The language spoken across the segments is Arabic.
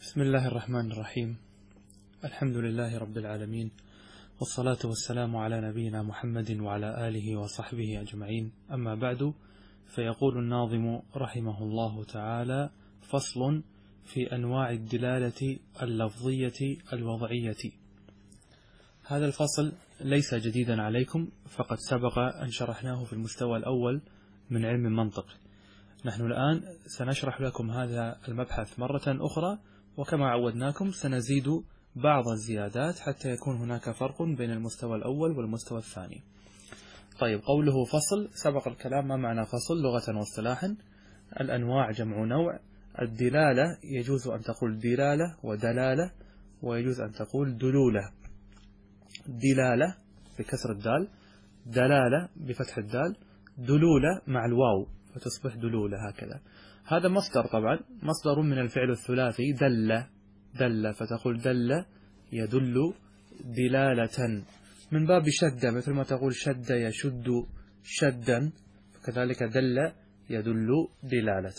بسم الله الرحمن الرحيم. الحمد لله رب العالمين، والصلاة والسلام على نبينا محمد وعلى آله وصحبه أجمعين. أما بعد، فيقول الناظم رحمه الله تعالى: فصل في أنواع الدلالة اللفظية الوضعية. هذا الفصل ليس جديدا عليكم، فقد سبق أن شرحناه في المستوى الأول من علم المنطق. نحن الآن سنشرح لكم هذا المبحث مرة أخرى، وكما عودناكم سنزيد بعض الزيادات حتى يكون هناك فرق بين المستوى الأول والمستوى الثاني. طيب، قوله فصل، سبق الكلام ما معنى فصل لغة واصطلاحا. الأنواع جمع نوع. الدلالة يجوز أن تقول دلالة ودلالة، ويجوز أن تقول دلولة. دلالة بكسر الدال، دلالة بفتح الدال، دلولة مع الواو فتصبح دلولة. هكذا. هذا مصدر، طبعا مصدر من الفعل الثلاثي دل. دل فتقول دل يدل دلالة، من باب شد، مثل ما تقول شد يشد شدا، كذلك دل يدل دلالة.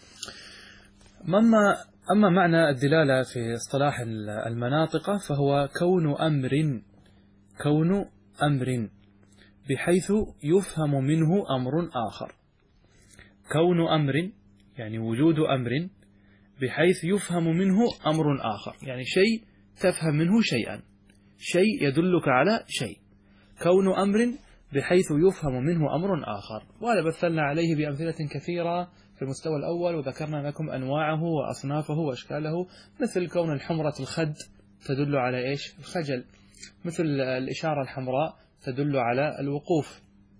أما معنى الدلالة في اصطلاح المناطق فهو كون أمر بحيث يفهم منه أمر آخر. كون أمر يعني وجود أمر بحيث يفهم منه أمر آخر، يعني شيء تفهم منه شيئا، شيء يدلك على شيء. كون أمر بحيث يفهم منه أمر آخر، وهذا مثلنا عليه بأمثلة كثيرة في المستوى الأول، وذكرنا لكم أنواعه وأصنافه وأشكاله، مثل كون الحمرة الخد تدل على إيش؟ الخجل، مثل الإشارة الحمراء تدل على الوقوف،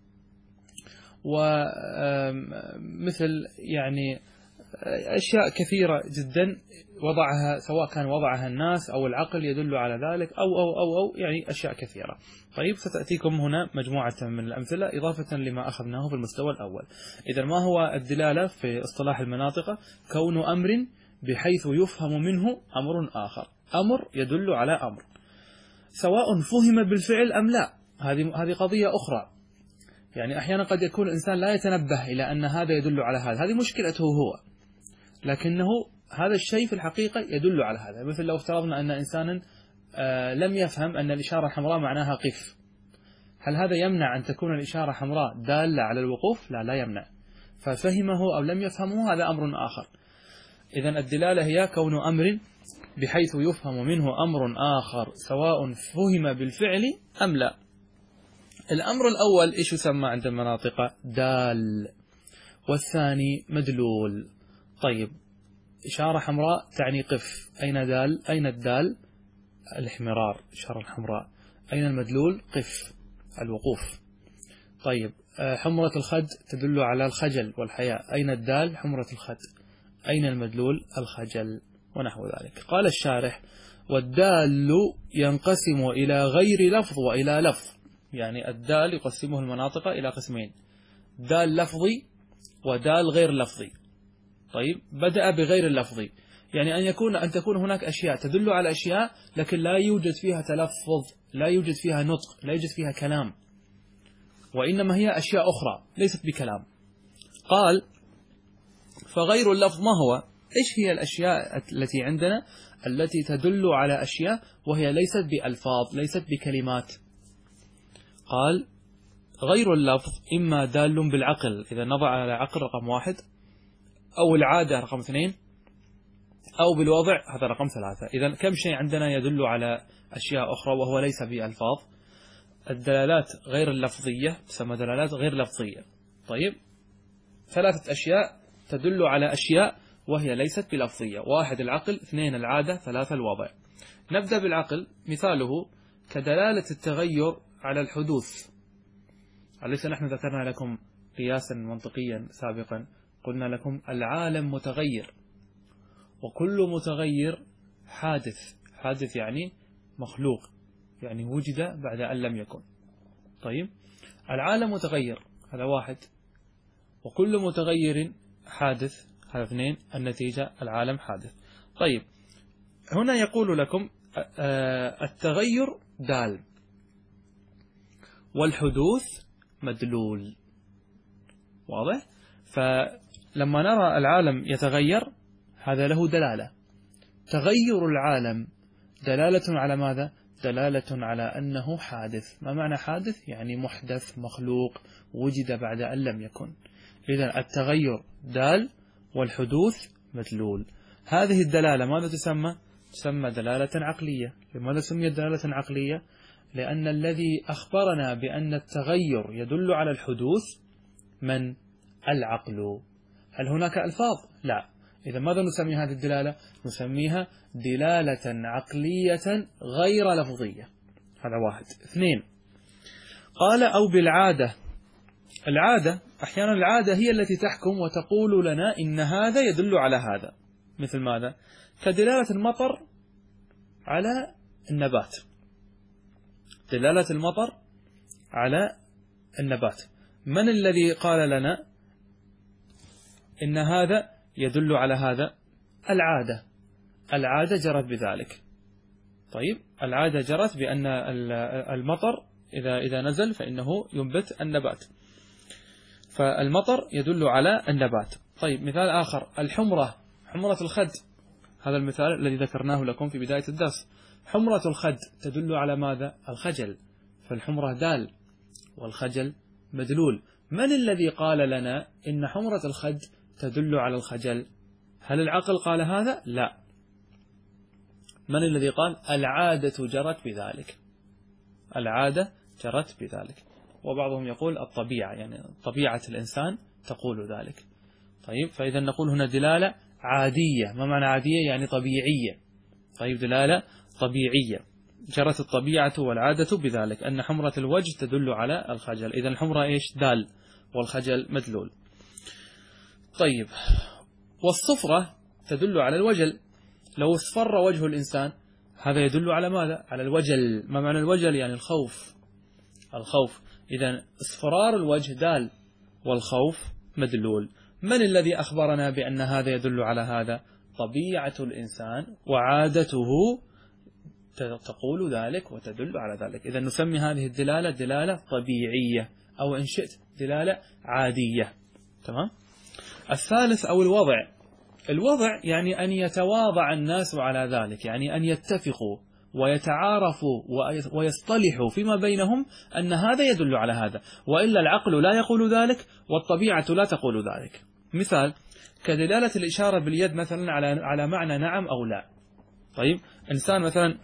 ومثل يعني أشياء كثيرة جدا وضعها، سواء كان وضعها الناس أو العقل يدل على ذلك، أو يعني أشياء كثيرة. طيب، ستأتيكم هنا مجموعة من الأمثلة إضافة لما أخذناه في المستوى الأول. إذا ما هو الدلالة في اصطلاح المناطق؟ كون أمر بحيث يفهم منه أمر آخر، أمر يدل على أمر، سواء فهم بالفعل أم لا. هذه قضية أخرى. يعني أحيانا قد يكون الإنسان لا يتنبه إلى أن هذا يدل على هذا، هذه مشكلته هو، لكنه هذا الشيء في الحقيقة يدل على هذا. مثل لو افترضنا أن إنسانا لم يفهم أن الإشارة حمراء معناها قف، هل هذا يمنع أن تكون الإشارة حمراء دالة على الوقوف؟ لا يمنع. ففهمه أو لم يفهمه هذا أمر آخر. إذن الدلالة هي كون أمر بحيث يفهم منه أمر آخر، سواء فهم بالفعل أم لا. الأمر الأول إيش يسمى عند المناطق؟ دال، والثاني مدلول. طيب، إشارة حمراء تعني قف، أين دال؟ أين الدال؟ الاحمرار، إشارة الحمراء. أين المدلول؟ قف، الوقوف. طيب، حمرة الخد تدل على الخجل والحياء، أين الدال؟ حمرة الخد. أين المدلول؟ الخجل، ونحو ذلك. قال الشارح: والدال ينقسم إلى غير لفظ وإلى لفظ. يعني الدال يقسمه المناطق إلى قسمين: دال لفظي ودال غير لفظي. طيب، بدأ بغير اللفظي، يعني أن تكون هناك أشياء تدل على أشياء، لكن لا يوجد فيها تلفظ، لا يوجد فيها نطق، لا يوجد فيها كلام، وإنما هي أشياء أخرى ليست بكلام. قال: فغير اللفظ ما هو؟ إيش هي الأشياء التي عندنا التي تدل على أشياء وهي ليست بألفاظ، ليست بكلمات؟ قال: غير اللفظ إما دال بالعقل، إذا نضع على العقل رقم 1، أو العادة رقم 2، أو بالوضع هذا رقم 3. إذا كم شيء عندنا يدل على أشياء أخرى وهو ليس بألفاظ؟ الدلالات غير اللفظية تسمى دلالات غير لفظية. طيب، 3 أشياء تدل على أشياء وهي ليست بلفظية: 1 العقل، 2 العادة، 3 الوضع. نبدأ بالعقل. مثاله كدلالة التغير على الحدوث. أليس نحن ذكرنا لكم قياسا منطقيا سابقا؟ قلنا لكم العالم متغير، وكل متغير حادث. حادث يعني مخلوق، يعني وجد بعد أن لم يكن. طيب، العالم متغير، هذا 1، وكل متغير حادث، هذا 2. النتيجة العالم حادث. طيب، هنا يقول لكم التغير دال، والحدوث مدلول. واضح؟ فلما نرى العالم يتغير هذا له دلالة، تغير العالم دلالة على ماذا؟ دلالة على أنه حادث. ما معنى حادث؟ يعني محدث، مخلوق، وجد بعد أن لم يكن. إذن التغير دال والحدوث مدلول. هذه الدلالة ماذا تسمى؟ تسمى دلالة عقلية. لماذا سميت دلالة عقلية؟ لأن الذي أخبرنا بأن التغير يدل على الحدوث من؟ العقل. هل هناك ألفاظ؟ لا. إذا ماذا نسمي هذه الدلالة؟ نسميها دلالة عقلية غير لفظية. هذا واحد. اثنين، قال أو بالعادة. العادة أحيانا العادة هي التي تحكم وتقول لنا إن هذا يدل على هذا. مثل ماذا؟ كدلالة المطر على النبات. دلالة المطر على النبات، من الذي قال لنا إن هذا يدل على هذا؟ العادة. العادة جرت بذلك. طيب، العادة جرت بأن المطر إذا نزل فإنه ينبت النبات، فالمطر يدل على النبات. طيب، مثال آخر، الحمرة، حمرة الخد، هذا المثال الذي ذكرناه لكم في بداية الدرس. حمرة الخد تدل على ماذا؟ الخجل، فالحمرة دال والخجل مدلول. من الذي قال لنا إن حمرة الخد تدل على الخجل؟ هل العقل قال هذا؟ لا. من الذي قال؟ العادة جرت بذلك. العادة جرت بذلك. وبعضهم يقول الطبيعة، يعني طبيعة الإنسان تقول ذلك. طيب، فإذا نقول هنا دلالة عادية. ما معنى عادية؟ يعني طبيعية. طيب، دلالة طبيعية جرت الطبيعة والعادة بذلك، أن حمرة الوجه تدل على الخجل. إذا الحمرة إيش؟ دال والخجل مدلول. طيب، والصفرة تدل على الوجل. لو اصفر وجه الإنسان هذا يدل على ماذا؟ على الوجل. ما معنى الوجل؟ يعني الخوف. الخوف. إذا اصفرار الوجه دال والخوف مدلول. من الذي أخبرنا بأن هذا يدل على هذا؟ طبيعة الإنسان وعادته تقول ذلك وتدل على ذلك. إذا نسمي هذه الدلالة دلالة طبيعية، أو إن شئت دلالة عادية. تمام؟ الثالث أو الوضع. الوضع يعني أن يتواضع الناس على ذلك، يعني أن يتفقوا ويتعارفوا ويصطلحوا فيما بينهم أن هذا يدل على هذا، وإلا العقل لا يقول ذلك والطبيعة لا تقول ذلك. مثال كدلالة الإشارة باليد مثلا على معنى نعم أو لا. طيب، إنسان مثلا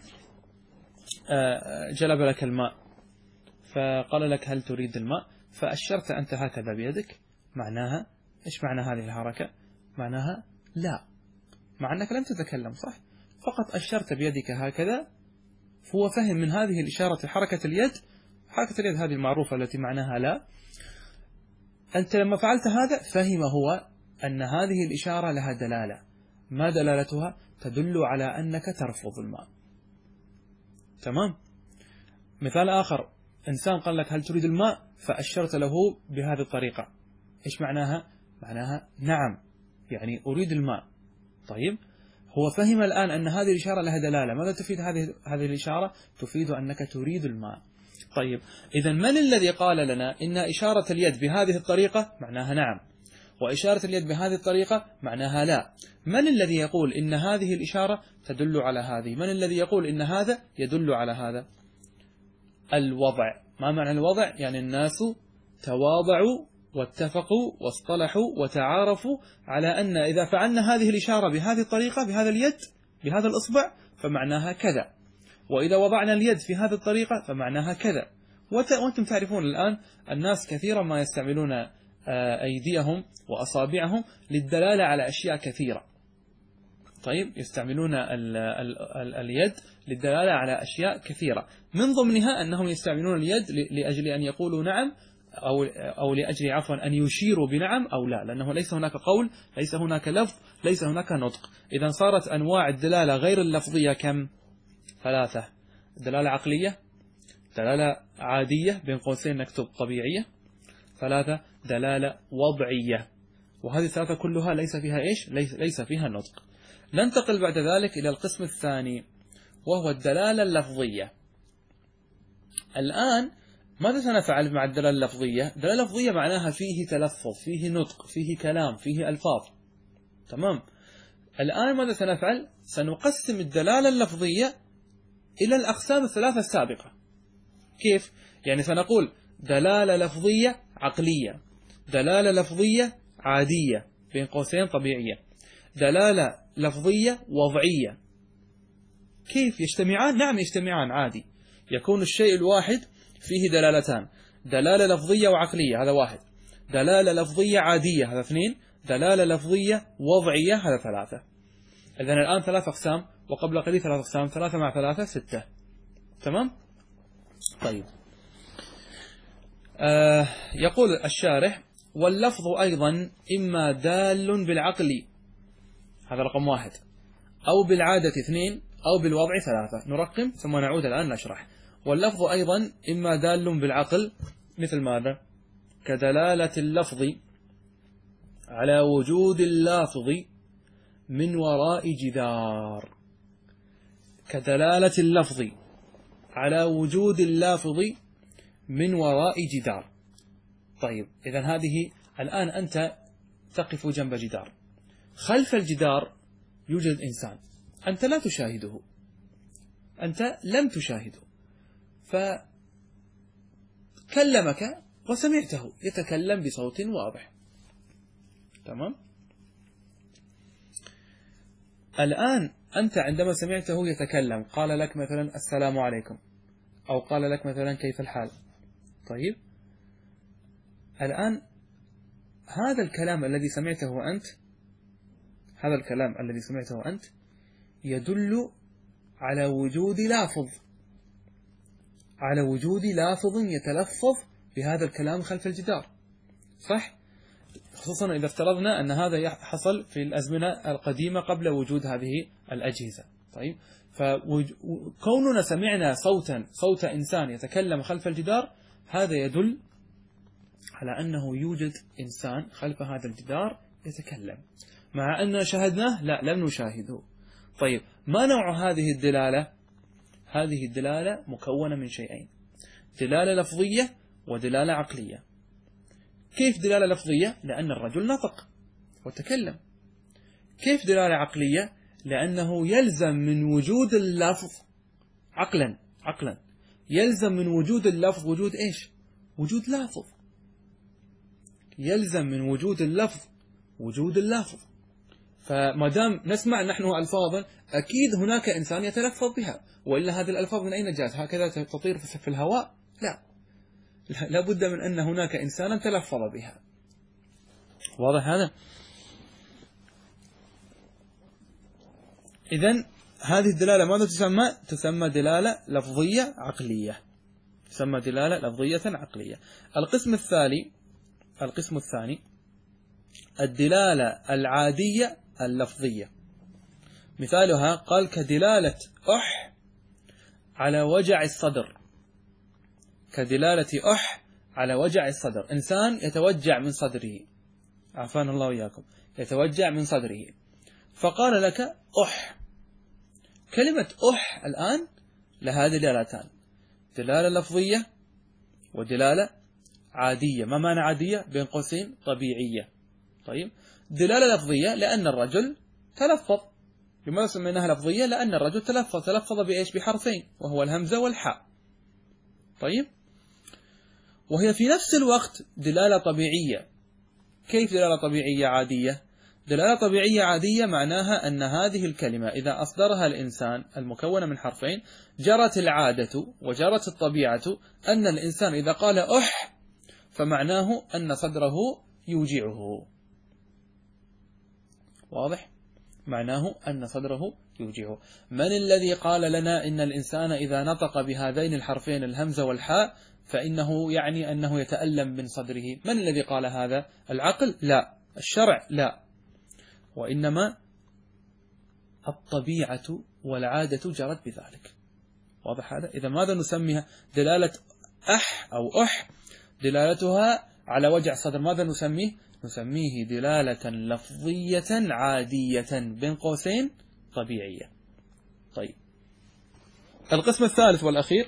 جلب لك الماء فقال لك هل تريد الماء، فأشرت أنت هكذا بيدك، معناها إيش معنى هذه الحركة؟ معناها لا، مع أنك لم تتكلم، صح؟ فقط أشرت بيدك هكذا، فهو فهم من هذه الإشارة حركة اليد. حركة اليد هذه المعروفة التي معناها لا. أنت لما فعلت هذا فهم هو أن هذه الإشارة لها دلالة. ما دلالتها؟ تدل على أنك ترفض الماء. تمام؟ مثال آخر، إنسان قال لك هل تريد الماء، فأشرت له بهذه الطريقة، إيش معناها؟ معناها نعم، يعني أريد الماء. طيب، هو فهم الآن أن هذه الإشارة لها دلالة. ماذا تفيد هذه الإشارة؟ تفيد أنك تريد الماء. طيب، إذا من الذي قال لنا إن إشارة اليد بهذه الطريقة معناها نعم، وإشارة اليد بهذه الطريقة معناها لا؟ من الذي يقول إن هذه الإشارة تدل على هذه؟ من الذي يقول إن هذا يدل على هذا؟ الوضع. ما معنى الوضع؟ يعني الناس تواضعوا واتفقوا واصطلحوا وتعارفوا على أن إذا فعلنا هذه الإشارة بهذه الطريقة بهذا اليد بهذا الإصبع فمعناها كذا، وإذا وضعنا اليد في هذه الطريقة فمعناها كذا. وأنتم تعرفون الآن الناس كثيرا ما يستعملون أيديهم وأصابعهم للدلالة على أشياء كثيرة. طيب، يستعملون اليد للدلالة على أشياء كثيرة، من ضمنها أنهم يستعملون اليد لأجل أن يقولوا نعم، أو لأجل عفوا أن يشيروا بنعم أو لا، لأنه ليس هناك قول، ليس هناك لفظ، ليس هناك نطق. إذا صارت أنواع الدلالة غير اللفظية كم؟ 3. دلالة عقلية، دلالة عادية بين قوسين نكتب طبيعية، 3 دلالة وضعية. وهذه الثلاثة كلها ليس فيها إيش؟ ليس فيها نطق. ننتقل بعد ذلك إلى القسم الثاني وهو الدلالة اللفظية. الآن ماذا سنفعل مع الدلالة اللفظية؟ الدلالة اللفظية معناها فيه تلفظ، فيه نطق، فيه كلام، فيه ألفاظ. تمام؟ الآن ماذا سنفعل؟ سنقسم الدلالة اللفظية إلى الأقسام الثلاثة السابقة. كيف؟ يعني سنقول دلالة لفظية عقلية، دلالة لفظية عادية بين قوسين طبيعية، دلالة لفظية وضعية. كيف يجتمعان؟ نعم يجتمعان عادي، يكون الشيء الواحد فيه دلالتان، دلالة لفظية وعقلية هذا واحد، دلالة لفظية عادية هذا اثنين، دلالة لفظية وضعية هذا ثلاثة. إذن الآن ثلاث أقسام، وقبل قليل ثلاث أقسام، ثلاثة مع ثلاثة ستة. تمام؟ طيب. يقول الشارح: واللفظ أيضا إما دال بالعقل، هذا رقم واحد، أو بالعادة اثنين، أو بالوضع ثلاثة. نرقم ثم نعود الآن نشرح. واللفظ أيضا إما دال بالعقل، مثل ماذا؟ كدلالة اللفظ على وجود اللافظ من وراء جدار، كدلالة اللفظ على وجود اللافظ من وراء جدار. طيب، إذن هذه الآن أنت تقف جنب جدار، خلف الجدار يوجد إنسان، أنت لا تشاهده، أنت لم تشاهده، فكلمك وسمعته يتكلم بصوت واضح. تمام؟ الآن أنت عندما سمعته يتكلم قال لك مثلا السلام عليكم، أو قال لك مثلا كيف الحال. طيب، الآن هذا الكلام الذي سمعته أنت، هذا الكلام الذي سمعته أنت يدل على وجود لافظ، على وجود لافظ يتلفظ بهذا الكلام خلف الجدار، صح؟ خصوصا إذا افترضنا أن هذا حصل في الأزمنة القديمة قبل وجود هذه الأجهزة. طيب، فكوننا سمعنا صوت إنسان يتكلم خلف الجدار، هذا يدل على أنه يوجد إنسان خلف هذا الجدار يتكلم، مع أننا شاهدناه؟ لا، لم نشاهده. طيب، ما نوع هذه الدلالة؟ هذه الدلالة مكونة من شيئين: دلالة لفظية ودلالة عقلية. كيف دلالة لفظية؟ لأن الرجل نطق وتكلم. كيف دلالة عقلية؟ لأنه يلزم من وجود اللفظ عقلا يلزم من وجود اللفظ وجود إيش؟ وجود لافظ. يلزم من وجود اللفظ وجود اللافظ. فما دام نسمع نحن ألفاظا، أكيد هناك إنسان يتلفظ بها، وإلا هذه الألفاظ من أين جاءت؟ هكذا تطير في الهواء؟ لا بد من أن هناك إنسانا تلفظ بها. واضح هذا؟ إذن هذه الدلالة ماذا تسمى؟ تسمى دلالة لفظية عقلية، تسمى دلالة لفظية عقلية. القسم الثاني الدلالة العادية اللفظية. مثالها قال كدلالة أح على وجع الصدر، كدلالة أح على وجع الصدر. إنسان يتوجع من صدره، عافانا الله وإياكم، يتوجع من صدره، فقال لك أح. كلمة أح الآن لها دلالتان: دلالة لفظية ودلالة عادية. ما معنى عادية؟ بين قوسين طبيعية. طيب، دلالة لفظية لأن الرجل تلفظ. لماذا سميناها لفظية؟ لأن الرجل تلفظ بإيش؟ بحرفين، وهو الهمزة والحاء. طيب، وهي في نفس الوقت دلالة طبيعية. كيف دلالة طبيعية عادية؟ دلالة طبيعية عادية معناها أن هذه الكلمة إذا أصدرها الإنسان المكونة من حرفين، جرت العادة وجرت الطبيعة أن الإنسان إذا قال أح فمعناه أن صدره يوجعه. واضح؟ معناه أن صدره يوجعه. من الذي قال لنا إن الإنسان إذا نطق بهذين الحرفين الهمزة والحاء فإنه يعني أنه يتألم من صدره؟ من الذي قال هذا؟ العقل؟ لا. الشرع؟ لا. وإنما الطبيعة والعادة جرت بذلك. واضح هذا؟ إذا ماذا نسميها؟ دلالة أح أو أح دلالتها على وجع الصدر، ماذا نسميه؟ نسميه دلالة لفظية عادية بين قوسين طبيعية. طيب، القسم الثالث والأخير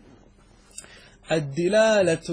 الدلالة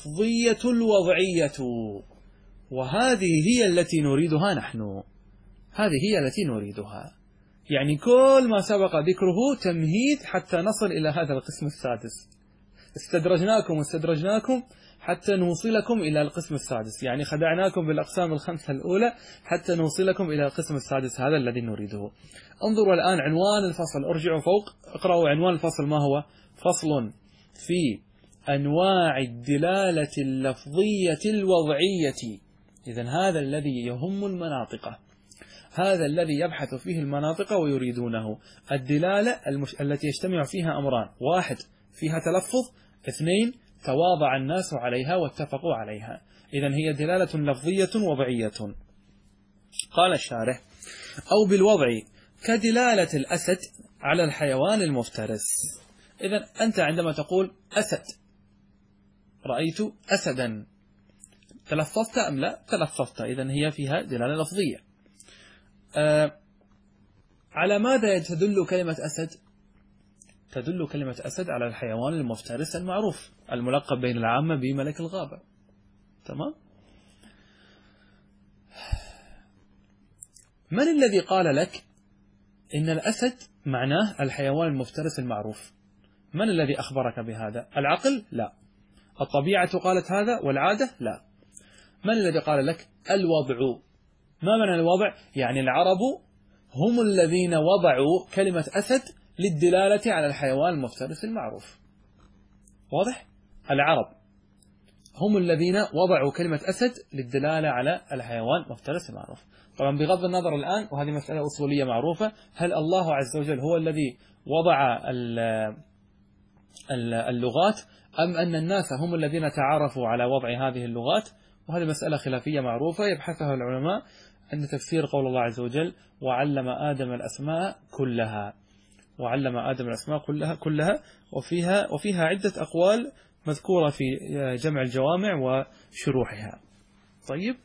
اللفظية الوضعية، وهذه هي التي نريدها نحن. هذه هي التي نريدها. يعني كل ما سبق ذكره تمهيد حتى نصل إلى هذا القسم السادس. استدرجناكم حتى نوصلكم إلى القسم السادس، يعني خدعناكم بالأقسام الخمسة الأولى حتى نوصلكم إلى القسم السادس، هذا الذي نريده. انظروا الآن عنوان الفصل، ارجعوا فوق اقرأوا عنوان الفصل ما هو؟ فصل في أنواع الدلالة اللفظية الوضعية. إذن هذا الذي يهم المناطق، هذا الذي يبحث فيه المناطق ويريدونه. الدلالة التي يجتمع فيها أمران: واحد فيها تلفظ، اثنين تواضع الناس عليها واتفقوا عليها. إذن هي دلالة لفظية وضعية. قال الشارح: أو بالوضع كدلالة الأسد على الحيوان المفترس. إذن أنت عندما تقول أسد، رأيت أسدا، تلفظت أم لا؟ تلفظت، إذن هي فيها دلالة لفظية. على ماذا تدل كلمة أسد؟ تدل كلمة أسد على الحيوان المفترس المعروف الملقب بين العامة بملك الغابة. تمام؟ من الذي قال لك إن الأسد معناه الحيوان المفترس المعروف؟ من الذي أخبرك بهذا؟ العقل؟ لا. الطبيعة قالت هذا والعادة؟ لا. من الذي قال لك؟ الوضع. ما معنى الوضع؟ يعني العرب هم الذين وضعوا كلمة أسد للدلالة على الحيوان المفترس المعروف. واضح؟ العرب هم الذين وضعوا كلمة أسد للدلالة على الحيوان المفترس المعروف. طبعا بغض النظر الآن، وهذه مسألة أصولية معروفة، هل الله عز وجل هو الذي وضع اللغات أم أن الناس هم الذين تعارفوا على وضع هذه اللغات؟ وهذه مسألة خلافية معروفة يبحثها العلماء عند تفسير قول الله عز وجل: وعلم آدم الأسماء كلها. وعلم آدم الأسماء كلها وفيها عدة أقوال مذكورة في جمع الجوامع وشروحها. طيب،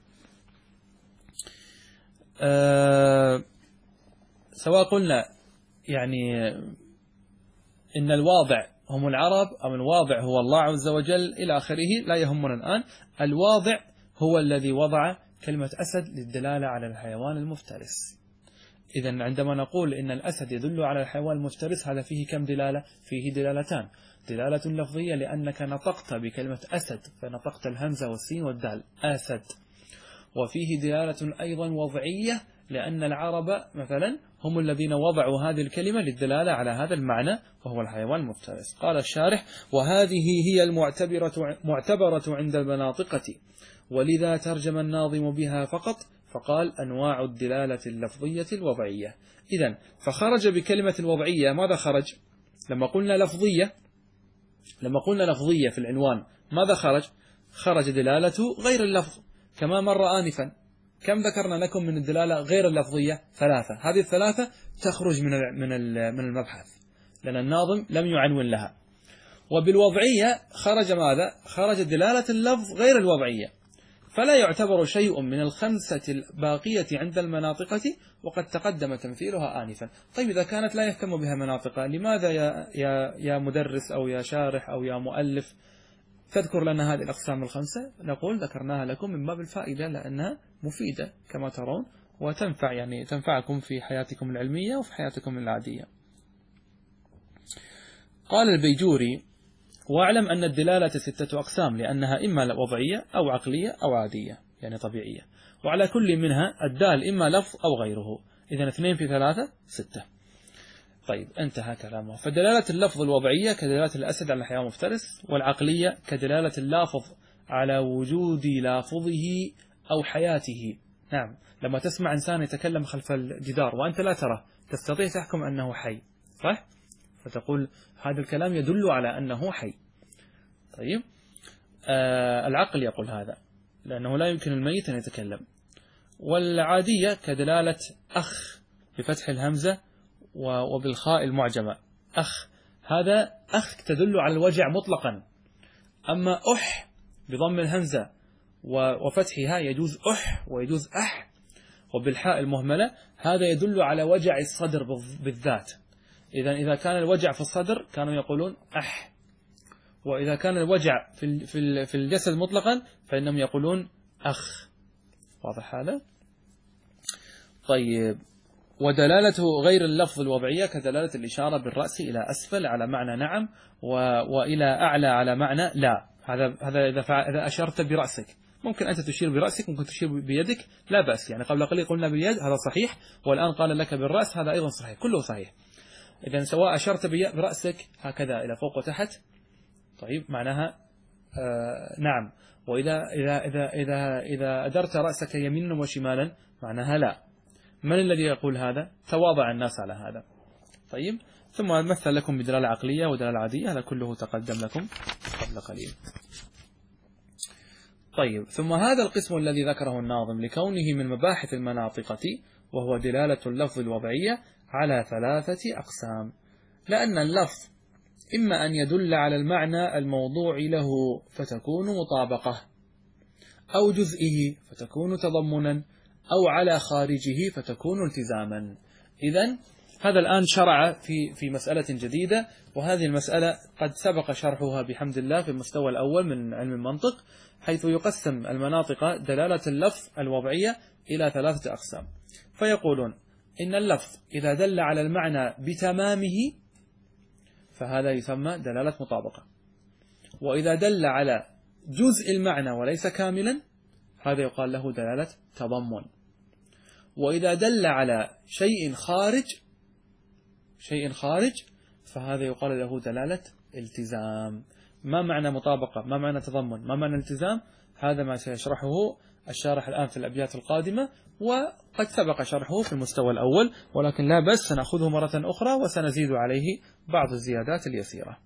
سواء قلنا يعني إن الواضع هم العرب أم الواضع هو الله عز وجل إلى آخره لا يهمنا الآن. الواضع هو الذي وضع كلمة أسد للدلالة على الحيوان المفترس. إذن عندما نقول إن الأسد يدل على الحيوان المفترس، هذا فيه كم دلالة؟ فيه دلالتان: دلالة لفظية لأنك نطقت بكلمة أسد، فنطقت الهمزة والسين والدال، أسد. وفيه دلالة أيضا وضعية لأن العرب مثلا هم الذين وضعوا هذه الكلمة للدلالة على هذا المعنى وهو الحيوان المفترس. قال الشارح: وهذه هي المعتبرة عند المناطقة، ولذا ترجم الناظم بها فقط فقال: أنواع الدلالة اللفظية الوضعية. إذن فخرج بكلمة الوضعية ماذا خرج؟ لما قلنا لفظية في العنوان ماذا خرج؟ خرج دلالة غير اللفظ كما مر آنفا. كم ذكرنا لكم من الدلالة غير اللفظية؟ 3. هذه ال3 تخرج من المبحث لأن الناظم لم يعنون لها. وبالوضعية خرج ماذا؟ خرج دلالة اللفظ غير الوضعية، فلا يعتبر شيء من ال5 الباقية عند المناطقة، وقد تقدم تمثيلها آنفا. طيب، إذا كانت لا يهتم بها مناطق، لماذا يا مدرس أو يا شارح أو يا مؤلف تذكر لنا هذه الأقسام ال5؟ نقول ذكرناها لكم من باب الفائدة لأنها مفيدة كما ترون، وتنفع يعني تنفعكم في حياتكم العلمية وفي حياتكم العادية. قال البيجوري: واعلم أن الدلالة 6 أقسام، لأنها إما وضعية أو عقلية أو عادية يعني طبيعية، وعلى كل منها الدال إما لفظ أو غيره. إذن 2 في 3 6. طيب، انتهى كلامه. فدلالة اللفظ الوضعية كدلالة الأسد على الحيوان المفترس، والعقلية كدلالة اللافظ على وجود لافظه أو حياته. نعم، لما تسمع إنسان يتكلم خلف الجدار وأنت لا ترى، تستطيع تحكم أنه حي، صح؟ فتقول هذا الكلام يدل على أنه حي. طيب، العقل يقول هذا لأنه لا يمكن الميت أن يتكلم. والعادية كدلالة أخ بفتح الهمزة وبالخاء المعجمة، أخ، هذا أخ تدل على الوجع مطلقا. أما أح بضم الهمزة وفتحها يجوز أح ويجوز أح، وبالحاء المهملة هذا يدل على وجع الصدر بالذات. إذا كان الوجع في الصدر كانوا يقولون أح، وإذا كان الوجع في الجسد مطلقا فإنهم يقولون أخ. واضح هذا؟ طيب، ودلالته غير اللفظ الوضعية كدلالة الإشارة بالرأس إلى أسفل على معنى نعم، وإلى أعلى على معنى لا. هذا إذا أشرت برأسك، ممكن أنت تشير برأسك، ممكن تشير بيدك، لا بأس. يعني قبل قليل قلنا باليد، هذا صحيح، والآن قال لك بالرأس، هذا أيضا صحيح، كله صحيح. إذا سواء أشرت برأسك هكذا إلى فوق وتحت، طيب معناها نعم. وإذا إذا إذا إذا إذا أدرت رأسك يمينا وشمالا معناها لا. من الذي يقول هذا؟ تواضع الناس على هذا. طيب، ثم مثل لكم بدلالة عقلية ودلالة عادية، هذا كله تقدم لكم قبل قليل. طيب، ثم هذا القسم الذي ذكره الناظم لكونه من مباحث المناطقة، وهو دلالة اللفظ الوضعية، على 3 أقسام. لأن اللفظ إما أن يدل على المعنى الموضوع له فتكون مطابقة، أو جزئه فتكون تضمنا، أو على خارجه فتكون التزاما. إذن هذا الآن شرع في مسألة جديدة، وهذه المسألة قد سبق شرحها بحمد الله في المستوى الأول من علم المنطق، حيث يقسم المناطق دلالة اللفظ الوضعية إلى 3 أقسام. فيقولون إن اللفظ إذا دل على المعنى بتمامه فهذا يسمى دلالة مطابقة، وإذا دل على جزء المعنى وليس كاملا هذا يقال له دلالة تضمن، وإذا دل على شيء خارج فهذا يقال له دلالة التزام. ما معنى مطابقة؟ ما معنى تضمن؟ ما معنى التزام؟ هذا ما سيشرحه الشارح الآن في الأبيات القادمة، وقد سبق شرحه في المستوى الأول، ولكن لا بس سنأخذه مرة أخرى وسنزيد عليه بعض الزيادات اليسيرة.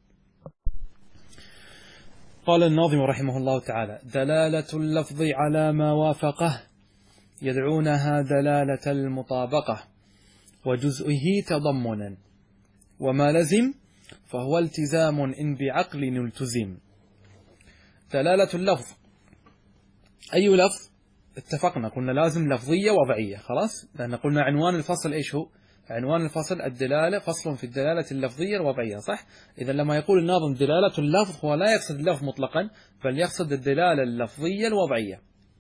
قال الناظم رحمه الله تعالى: دلالة اللفظ على ما وافقه يدعونها دلالة المطابقة، وجزئه تضمنا، وما لزم فهو التزام إن بعقل التزم. دلالة اللفظ، أي لفظ؟ اتفقنا قلنا لازم لفظية وضعية، خلاص، لأن قلنا عنوان الفصل إيش هو؟ عنوان الفصل الدلالة، فصل في الدلالة اللفظية الوضعية، صح؟ إذا لما يقول الناظم دلالة اللفظ هو لا يقصد اللفظ مطلقا، بل يقصد الدلالة اللفظية الوضعية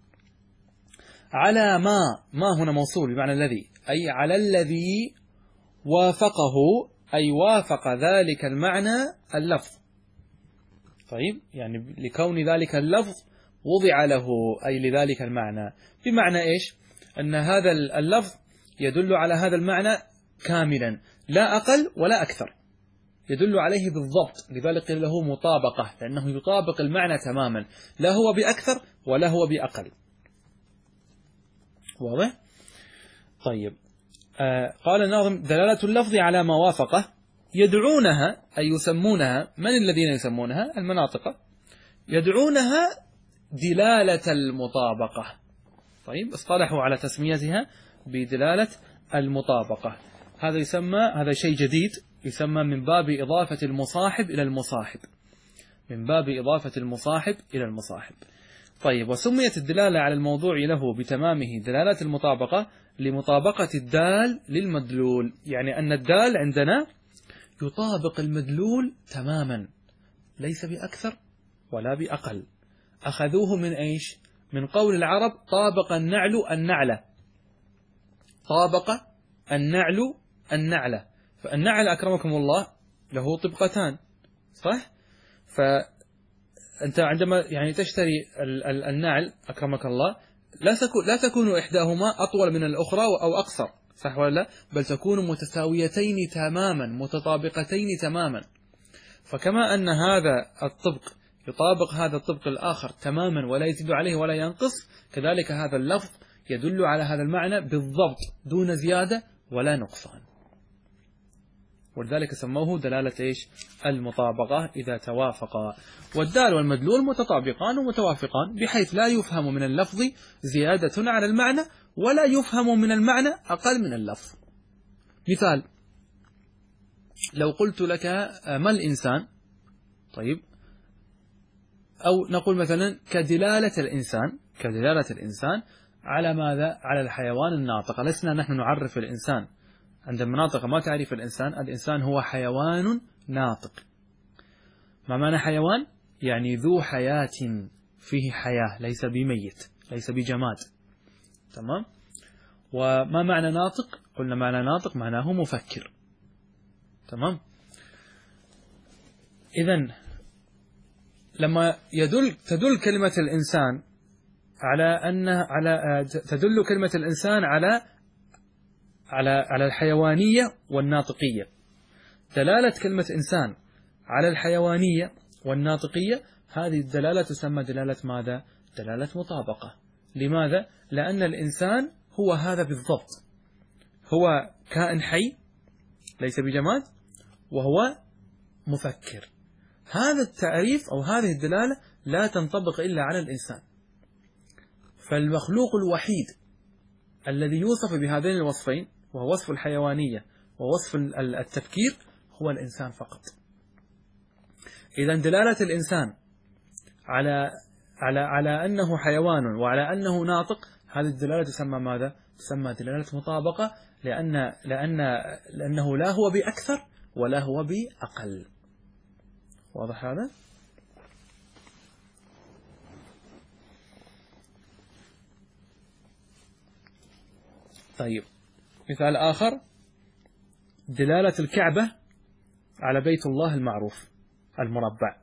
على ما هنا موصول بمعنى الذي، أي على الذي وافقه، أي وافق ذلك المعنى اللفظ. طيب، يعني لكون ذلك اللفظ وضع له، أي لذلك المعنى، بمعنى إيش؟ أن هذا اللفظ يدل على هذا المعنى كاملا، لا أقل ولا أكثر، يدل عليه بالضبط، لذلك قيل له مطابقة، لأنه يطابق المعنى تماما، لا هو بأكثر ولا هو بأقل. واضح؟ طيب، قال الناظم: دلالة اللفظ على ما وافقه يدعونها، أي يسمونها. من الذين يسمونها؟ المناطق، يدعونها دلالة المطابقة. طيب، اصطلحوا على تسميتها بدلالة المطابقة. هذا يسمى، هذا شيء جديد، يسمى من باب إضافة المصاحب إلى المصاحب، من باب إضافة المصاحب إلى المصاحب. طيب، وسميت الدلالة على الموضوع له بتمامه دلالة المطابقة لمطابقة الدال للمدلول، يعني أن الدال عندنا يطابق المدلول تماما، ليس بأكثر ولا بأقل. أخذوه من إيش؟ من قول العرب: طابق النعل النعلة، طابق النعل النعلة. فالنعل أكرمكم الله له طبقتان، صح؟ فأنت عندما يعني تشتري النعل أكرمك الله لا تكون إحداهما أطول من الأخرى أو أقصر، صح ولا لا؟ بل تكون متساويتين تماما، متطابقتين تماما. فكما أن هذا الطبق يطابق هذا الطبق الآخر تماما ولا يزيد عليه ولا ينقص، كذلك هذا اللفظ يدل على هذا المعنى بالضبط دون زيادة ولا نقصان، ولذلك سموه دلالة إيش؟ المطابقة إذا توافقا. والدال والمدلول متطابقان ومتوافقان، بحيث لا يفهم من اللفظ زيادة على المعنى ولا يفهم من المعنى أقل من اللفظ. مثال: لو قلت لك ما الإنسان؟ طيب، أو نقول مثلا كدلالة الإنسان على ماذا؟ على الحيوان الناطق. لسنا نحن نعرف الإنسان، عند المناطق ما تعرف الإنسان هو حيوان ناطق. ما معنى حيوان؟ يعني ذو حياة، فيه حياة، ليس بميت، ليس بجماد. تمام؟ وما معنى ناطق؟ قلنا معنى ناطق معناه مفكر. تمام. إذن لما تدل كلمة الإنسان تدل كلمة الإنسان على الحيوانية والناطقية. دلالة كلمة إنسان على الحيوانية والناطقية، هذه الدلالة تسمى دلالة ماذا؟ دلالة مطابقة. لماذا؟ لأن الإنسان هو هذا بالضبط، هو كائن حي ليس بجماد، وهو مفكر. هذا التعريف أو هذه الدلالة لا تنطبق إلا على الإنسان. فالمخلوق الوحيد الذي يوصف بهذين الوصفين، وهو وصف الحيوانية ووصف التفكير، هو الإنسان فقط. إذن دلالة الإنسان على أنه حيوان وعلى أنه ناطق، هذه الدلالة تسمى ماذا؟ تسمى دلالة مطابقة، لأنه لا هو بأكثر ولا هو بأقل. واضح هذا؟ طيب، مثال آخر، دلالة الكعبة على بيت الله المعروف المربع.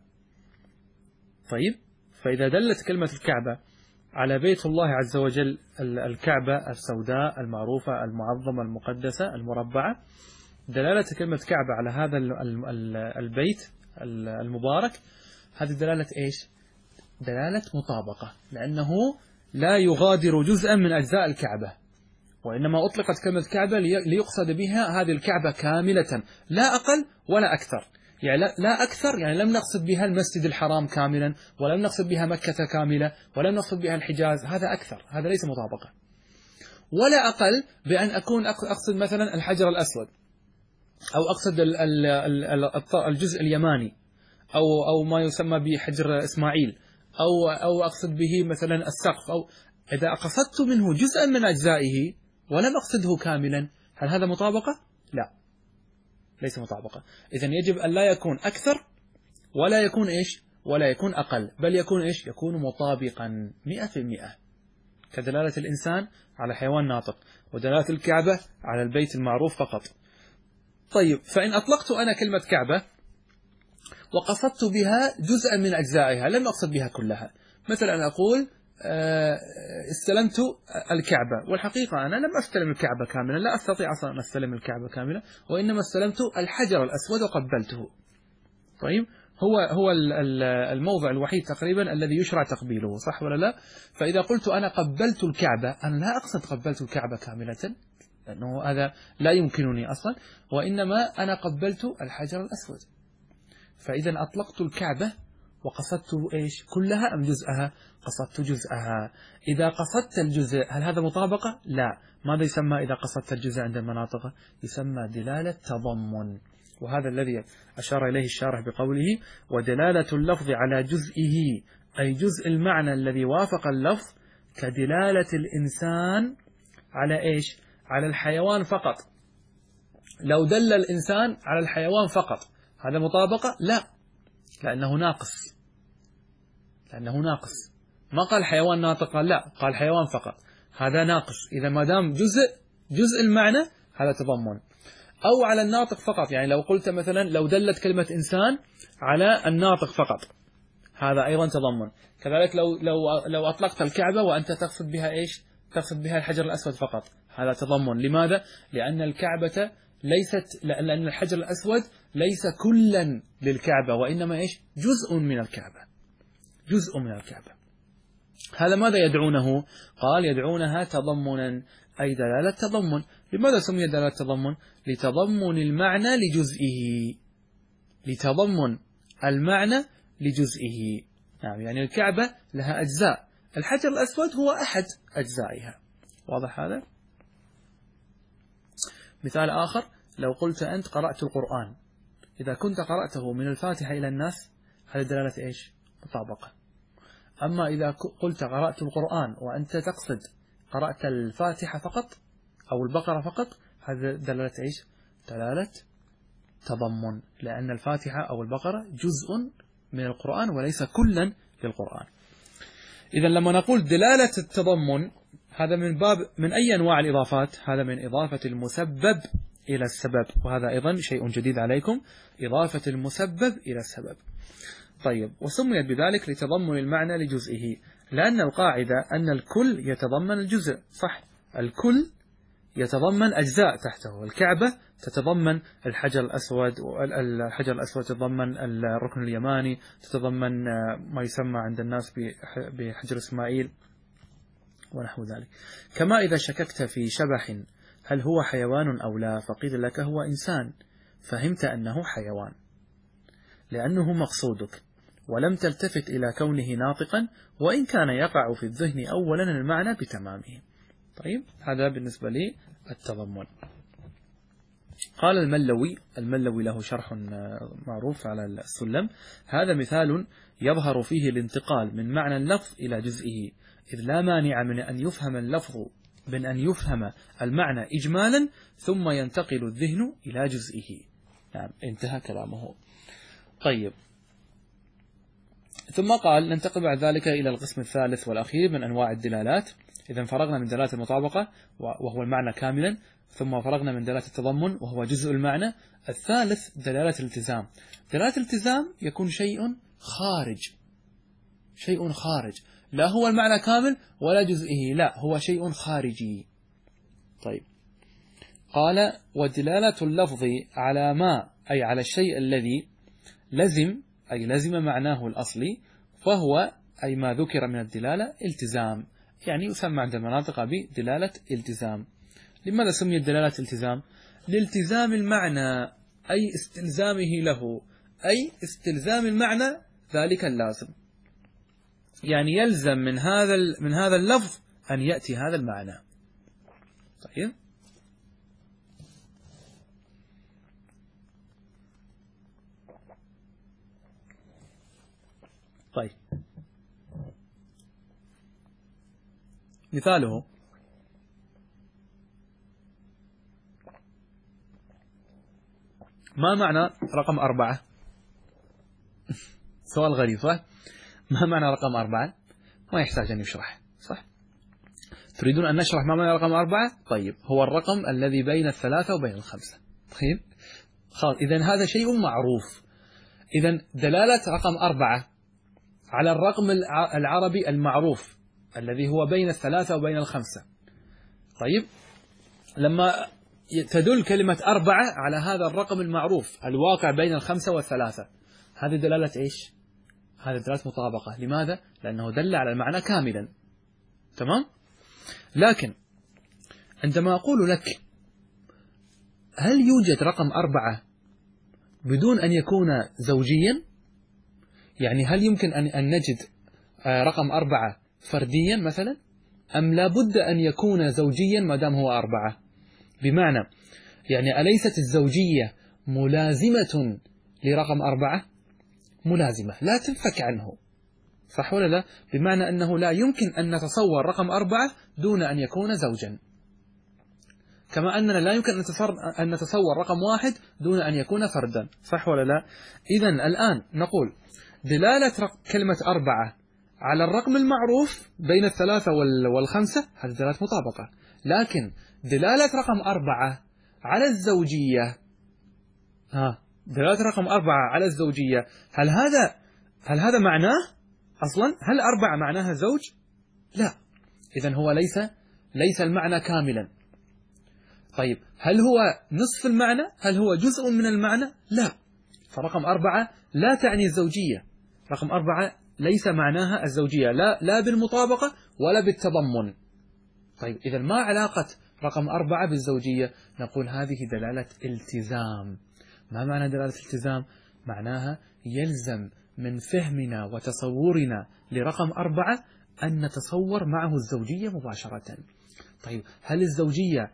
طيب، فإذا دلت كلمة الكعبة على بيت الله عز وجل، الكعبة السوداء المعروفة المعظمة المقدسة المربعة، دلالة كلمة كعبة على هذا البيت المبارك، هذه دلالة إيش؟ دلالة مطابقة، لأنه لا يغادر جزءا من أجزاء الكعبة، وإنما أطلقت كلمة كعبة ليقصد بها هذه الكعبة كاملة، لا أقل ولا أكثر. يعني لا أكثر، يعني لم نقصد بها المسجد الحرام كاملا، ولم نقصد بها مكة كاملة، ولم نقصد بها الحجاز، هذا أكثر، هذا ليس مطابقة. ولا أقل بأن أكون أقصد مثلا الحجر الأسود، أو أقصد الجزء اليماني، أو ما يسمى بحجر إسماعيل، أو أقصد به مثلا السقف، أو إذا قصدت منه جزءا من أجزائه ولم أقصده كاملا، هل هذا مطابقة؟ لا، ليس مطابقة. إذن يجب أن لا يكون أكثر ولا يكون إيش؟ ولا يكون أقل، بل يكون إيش؟ يكون مطابقا 100%، كدلالة الإنسان على حيوان ناطق، ودلالة الكعبة على البيت المعروف فقط. طيب، فإن أطلقت أنا كلمة كعبة وقصدت بها جزءا من أجزائها، لم أقصد بها كلها، مثلا أنا أقول استلمت الكعبة، والحقيقة أنا لم أستلم الكعبة كاملة، لا أستطيع أصلا أن أستلم الكعبة كاملة، وإنما استلمت الحجر الأسود وقبلته. طيب، هو الموضع الوحيد تقريبا الذي يشرع تقبيله، صح ولا لا؟ فإذا قلت أنا قبلت الكعبة، أنا لا أقصد قبلت الكعبة كاملة، لأنه هذا لا يمكنني أصلا، وإنما أنا قبلت الحجر الأسود. فإذا أطلقت الكعبة وقصدت إيش؟ كلها أم جزءها؟ قصدت جزءها. إذا قصدت الجزء، هل هذا مطابقة؟ لا. ماذا يسمى إذا قصدت الجزء عند المناطق؟ يسمى دلالة تضمن، وهذا الذي أشار إليه الشارح بقوله ودلالة اللفظ على جزئه، أي جزء المعنى الذي وافق اللفظ، كدلالة الإنسان على إيش؟ على الحيوان فقط. لو دل الإنسان على الحيوان فقط، هذا مطابقة؟ لا، لأنه ناقص، ما قال حيوان ناطق، لا، قال حيوان فقط، هذا ناقص. إذا ما دام جزء المعنى، هذا تضمن. أو على الناطق فقط، يعني لو قلت مثلا لو دلت كلمة إنسان على الناطق فقط، هذا أيضا تضمن. كذلك لو أطلقت الكعبة وأنت تقصد بها إيش؟ تقصد بها الحجر الأسود فقط، هذا تضمن. لماذا؟ لأن الكعبة لأن الحجر الأسود ليس كلا للكعبة، وإنما إيش؟ جزء من الكعبة. هذا ماذا يدعونه؟ قال يدعونها تضمنا، أي دلالة تضمن. لماذا سمي دلالة تضمن؟ لتضمن المعنى لجزئه. نعم، يعني الكعبة لها أجزاء، الحجر الأسود هو أحد أجزائها. واضح هذا؟ مثال آخر، لو قلت أنت قرأت القرآن، إذا كنت قرأته من الفاتحة إلى الناس، هذه دلالة إيش؟ مطابقة. أما إذا قلت قرأت القرآن وأنت تقصد قرأت الفاتحة فقط أو البقرة فقط، هذا دلالة إيش؟ دلالة تضمن، لأن الفاتحة أو البقرة جزء من القرآن وليس كلا للقرآن. إذا لما نقول دلالة التضمن، هذا من باب من أي أنواع الإضافات؟ هذا من إضافة المسبب إلى السبب، وهذا أيضا شيء جديد عليكم، إضافة المسبب إلى السبب. طيب، وسميت بذلك لتضمن المعنى لجزئه، لأن القاعدة أن الكل يتضمن الجزء، صح؟ الكل يتضمن أجزاء تحته، الكعبة تتضمن الحجر الأسود، والحجر الأسود تتضمن الركن اليماني، تتضمن ما يسمى عند الناس بحجر إسماعيل ونحو ذلك. كما إذا شككت في شبح هل هو حيوان أو لا، فقيل لك هو إنسان، فهمت أنه حيوان لأنه مقصودك، ولم تلتفت إلى كونه ناطقا، وإن كان يقع في الذهن أولا المعنى بتمامه. طيب، هذا بالنسبة لي التضمن. قال الملوي له شرح معروف على السلم: هذا مثال يظهر فيه الانتقال من معنى اللفظ إلى جزئه، إذ لا مانع من أن يفهم اللفظ من أن يفهم المعنى إجمالا ثم ينتقل الذهن إلى جزئه. نعم، انتهى كلامه. طيب، ثم قال: ننتقل بعد ذلك إلى القسم الثالث والأخير من أنواع الدلالات. إذا فرغنا من دلالة المطابقة وهو المعنى كاملا، ثم فرغنا من دلالة التضمن وهو جزء المعنى. الثالث دلالة الالتزام. دلالة الالتزام يكون شيء خارج، لا هو المعنى كامل ولا جزئه، لا هو شيء خارجي. طيب، قال: ودلالة اللفظ على ما، أي على الشيء الذي لزم معناه الأصلي، فهو أي ما ذكر من الدلالة التزام، يعني يسمى عند المناطق بدلالة التزام. لماذا سميت دلالة التزام؟ لالتزام المعنى، أي استلزامه له، أي استلزام المعنى ذلك اللازم، يعني يلزم من هذا اللفظ أن يأتي هذا المعنى. طيب، مثاله: ما معنى رقم 4؟ سؤال غريب، صح؟ ما معنى رقم 4؟ ما يحتاج أن يشرح، صح؟ تريدون أن نشرح ما معنى رقم 4؟ طيب، هو الرقم الذي بين 3 وبين 5. طيب، خلاص، إذن هذا شيء معروف. إذن دلالة رقم 4 على الرقم العربي المعروف الذي هو بين 3 وبين 5. طيب، لما تدل كلمة 4 على هذا الرقم المعروف الواقع بين 5 و3، هذه دلالة إيش؟ هذه دلالة مطابقة. لماذا؟ لأنه دل على المعنى كاملا. تمام؟ لكن عندما أقول لك هل يوجد رقم 4 بدون أن يكون زوجيا؟ يعني هل يمكن أن نجد رقم 4 فرديا مثلا، أم لا بد أن يكون زوجيا ما دام هو 4؟ بمعنى يعني أليست الزوجية ملازمة لرقم 4؟ ملازمة، لا تنفك عنه، صح ولا لا؟ بمعنى أنه لا يمكن أن نتصور رقم 4 دون أن يكون زوجا، كما أننا لا يمكن أن نتصور رقم 1 دون أن يكون فردا، صح ولا لا؟ إذن الآن نقول دلالة كلمة 4 على الرقم المعروف بين 3 و5 هذه دلالة مطابقة، لكن دلالة رقم 4 على الزوجية، دلالة رقم 4 على الزوجية، هل هذا معناه أصلا؟ هل 4 معناها زوج؟ لا، إذن هو ليس المعنى كاملا. طيب، هل هو نصف المعنى؟ هل هو جزء من المعنى؟ لا، فرقم 4 لا تعني الزوجية، رقم 4 ليس معناها الزوجية، لا بالمطابقة ولا بالتضمن. طيب، إذن ما علاقة رقم 4 بالزوجية؟ نقول هذه دلالة التزام. ما معنى دلالة التزام؟ معناها يلزم من فهمنا وتصورنا لرقم 4 أن نتصور معه الزوجية مباشرة. طيب، هل الزوجية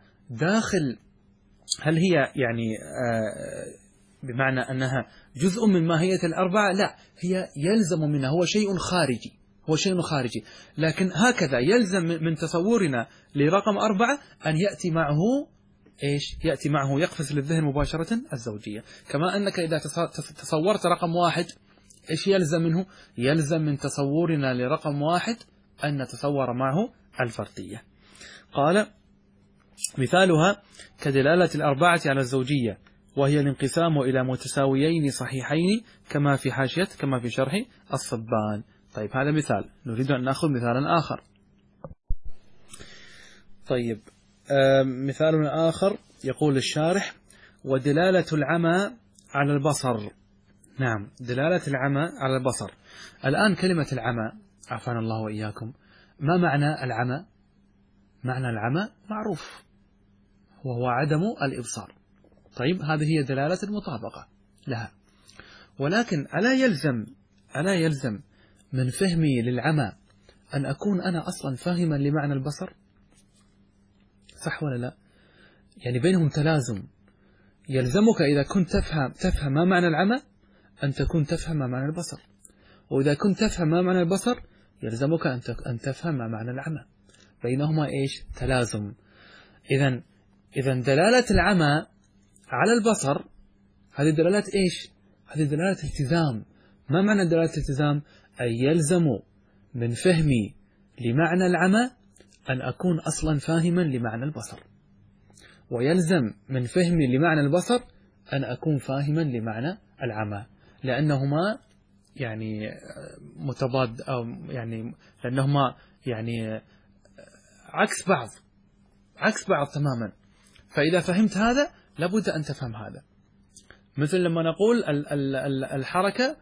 هل هي يعني بمعنى أنها جزء من ماهية 4؟ لا، هي يلزم منها، هو شيء خارجي، لكن هكذا يلزم من تصورنا لرقم 4 أن يأتي معه إيش؟ يأتي معه يقفز للذهن مباشرة الزوجية. كما أنك إذا تصورت رقم 1 إيش يلزم منه؟ يلزم من تصورنا لرقم 1 أن نتصور معه الفردية. قال مثالها كدلالة الأربعة على الزوجية، وهي الانقسام إلى متساويين صحيحين كما في شرح الصبان. طيب هذا مثال، نريد أن نأخذ مثالا آخر. طيب مثال آخر يقول الشارح: ودلالة العمى على البصر. نعم، دلالة العمى على البصر. الآن كلمة العمى عافانا الله وإياكم، ما معنى العمى؟ معنى العمى معروف، وهو عدم الإبصار. طيب هذه هي دلالة المطابقة لها، ولكن ألا يلزم من فهمي للعمى أن أكون أنا أصلا فاهما لمعنى البصر؟ صح ولا لا؟ يعني بينهم تلازم. يلزمك إذا كنت تفهم ما معنى العمى أن تكون تفهم ما معنى البصر، وإذا كنت تفهم ما معنى البصر يلزمك أن تفهم ما معنى العمى. بينهما إيش؟ تلازم. إذا دلالة العمى على البصر هذه دلالة إيش؟ هذه دلالة التزام. ما معنى دلالة التزام؟ أي يلزم من فهمي لمعنى العمى أن أكون أصلا فاهما لمعنى البصر، ويلزم من فهمي لمعنى البصر أن أكون فاهما لمعنى العمى، لأنهما يعني متضاد، أو يعني لأنهما يعني عكس بعض تماما. فإذا فهمت هذا لابد أن تفهم هذا. مثل لما نقول الحركة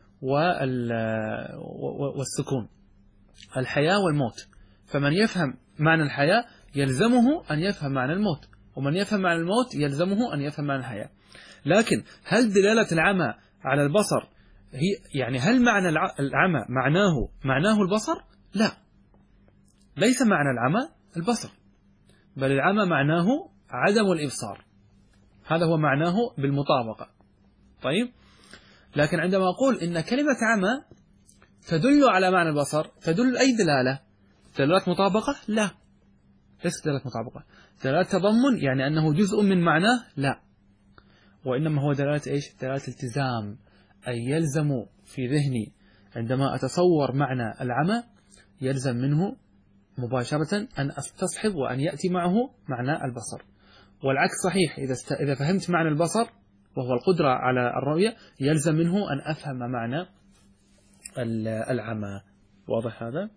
والسكون، الحياة والموت، فمن يفهم معنى الحياة يلزمه أن يفهم معنى الموت، ومن يفهم معنى الموت يلزمه أن يفهم معنى الحياة. لكن هل دلالة العمى على البصر هي يعني هل معنى العمى معناه البصر؟ لا، ليس معنى العمى البصر، بل العمى معناه عدم الإبصار، هذا هو معناه بالمطابقة. طيب، لكن عندما أقول إن كلمة عمى تدل على معنى البصر، تدل أي دلالة؟ دلالة مطابقة؟ لا، ليست دلالة مطابقة. دلالة تضمن، يعني أنه جزء من معناه؟ لا، وإنما هو دلالة إيش؟ دلالة التزام، أي يلزم في ذهني عندما أتصور معنى العمى يلزم منه مباشرة أن أستصحب وأن يأتي معه معنى البصر. والعكس صحيح، إذا فهمت معنى البصر وهو القدرة على الرؤية يلزم منه أن أفهم معنى العمى. واضح هذا؟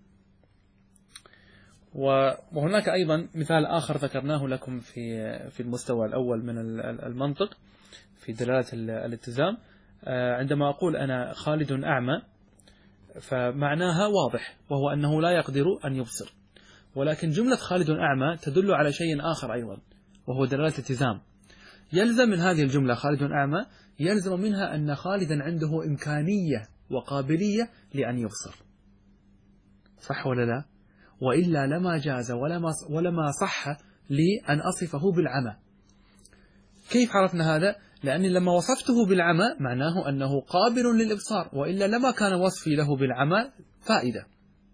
وهناك أيضا مثال آخر ذكرناه لكم في المستوى الأول من المنطق في دلالة الالتزام. عندما أقول أنا خالد أعمى فمعناها واضح، وهو أنه لا يقدر أن يبصر، ولكن جملة خالد أعمى تدل على شيء آخر أيضا، وهو دلالة التزام. يلزم من هذه الجملة خالد أعمى، يلزم منها أن خالدا عنده إمكانية وقابلية لأن يبصر، صح ولا لا؟ وإلا لما جاز ولما صح لي أن أصفه بالعمى. كيف عرفنا هذا؟ لأني لما وصفته بالعمى معناه أنه قابل للإبصار، وإلا لما كان وصفي له بالعمى فائدة.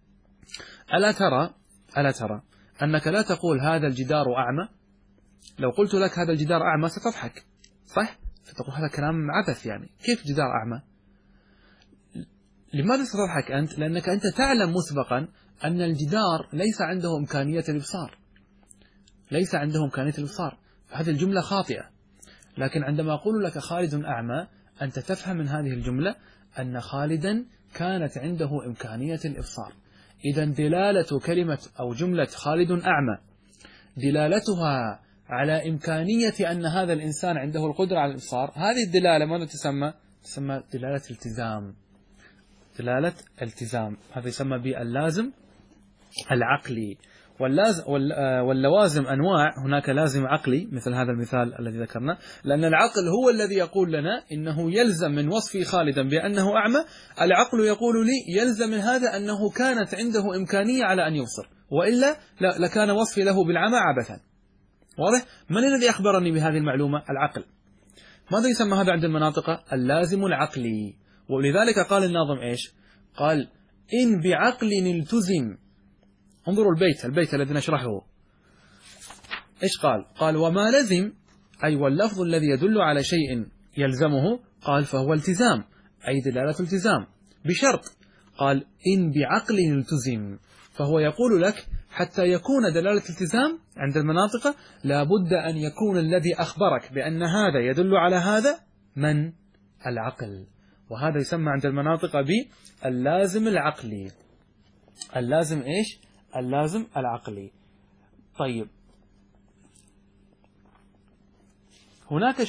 ألا ترى أنك لا تقول هذا الجدار أعمى؟ لو قلت لك هذا الجدار أعمى ستضحك، صح؟ ستقول هذا كلام عبث، يعني كيف جدار أعمى؟ لماذا ستضحك أنت؟ لأنك أنت تعلم مسبقا أن الجدار ليس عنده إمكانية الإبصار، فهذه الجملة خاطئة. لكن عندما أقول لك خالد أعمى أنت تفهم من هذه الجملة أن خالدا كانت عنده إمكانية الإبصار. إذا دلالة كلمة أو جملة خالد أعمى دلالتها على إمكانية أن هذا الإنسان عنده القدرة على الإبصار، هذه الدلالة ماذا تسمى دلالة التزام. هذا يسمى باللازم العقلي. واللوازم أنواع، هناك لازم عقلي مثل هذا المثال الذي ذكرنا، لأن العقل هو الذي يقول لنا إنه يلزم من وصفي خالدا بأنه أعمى، العقل يقول لي يلزم من هذا أنه كانت عنده إمكانية على أن يبصر، وإلا لكان وصفي له بالعمى عبثا. واضح؟ من الذي أخبرني بهذه المعلومة؟ العقل. ماذا يسمى هذا عند المناطق؟ اللازم العقلي. ولذلك قال الناظم إيش؟ قال إن بعقل التزم. انظروا البيت الذي نشرحه إيش قال وما لزم، أي واللفظ الذي يدل على شيء يلزمه، قال فهو التزام، أي دلالة التزام، بشرط قال إن بعقل التزم، فهو يقول لك حتى يكون دلالة التزام عند المناطق لابد أن يكون الذي أخبرك بأن هذا يدل على هذا من؟ العقل. وهذا يسمى عند المناطق باللازم العقلي. اللازم إيش؟ اللازم العقلي. طيب، هناك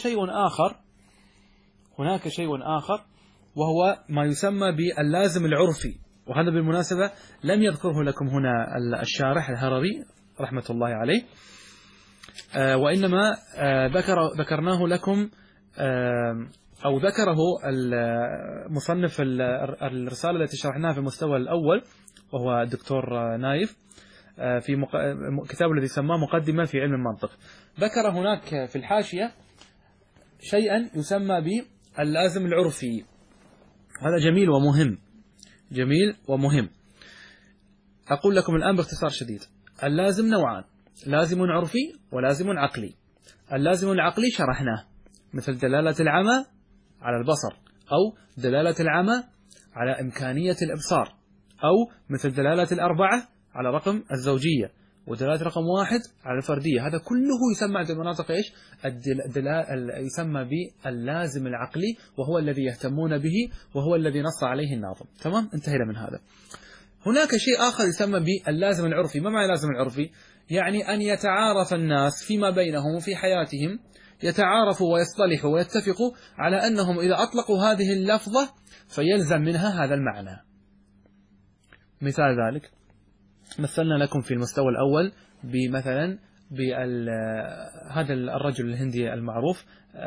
شيء آخر وهو ما يسمى باللازم العرفي، وهذا بالمناسبة لم يذكره لكم هنا الشارح الهرري رحمة الله عليه، وإنما ذكرناه لكم أو ذكره المصنف الرسالة التي شرحناها في المستوى الأول وهو الدكتور نايف في كتابه الذي سماه مقدمة في علم المنطق. ذكر هناك في الحاشية شيئا يسمى باللازم العرفي. هذا جميل ومهم. أقول لكم الآن باختصار شديد. اللازم نوعان: لازم عرفي ولازم عقلي. اللازم العقلي شرحناه، مثل دلالة العمى على البصر، أو دلالة العمى على إمكانية الإبصار، أو مثل دلالة الأربعة على رقم الزوجية، ودلالة رقم 1 على الفردية. هذا كله يسمى عند المناطق إيش؟ يسمى باللازم العقلي، وهو الذي يهتمون به، وهو الذي نص عليه الناظم. تمام؟ انتهينا من هذا. هناك شيء آخر يسمى باللازم العرفي. ما معنى اللازم العرفي؟ يعني أن يتعارف الناس فيما بينهم في حياتهم، يتعارفوا ويصطلحوا ويتفقوا على أنهم إذا أطلقوا هذه اللفظة فيلزم منها هذا المعنى. مثال ذلك مثلنا لكم في المستوى الأول بمثلا هذا الرجل الهندي المعروف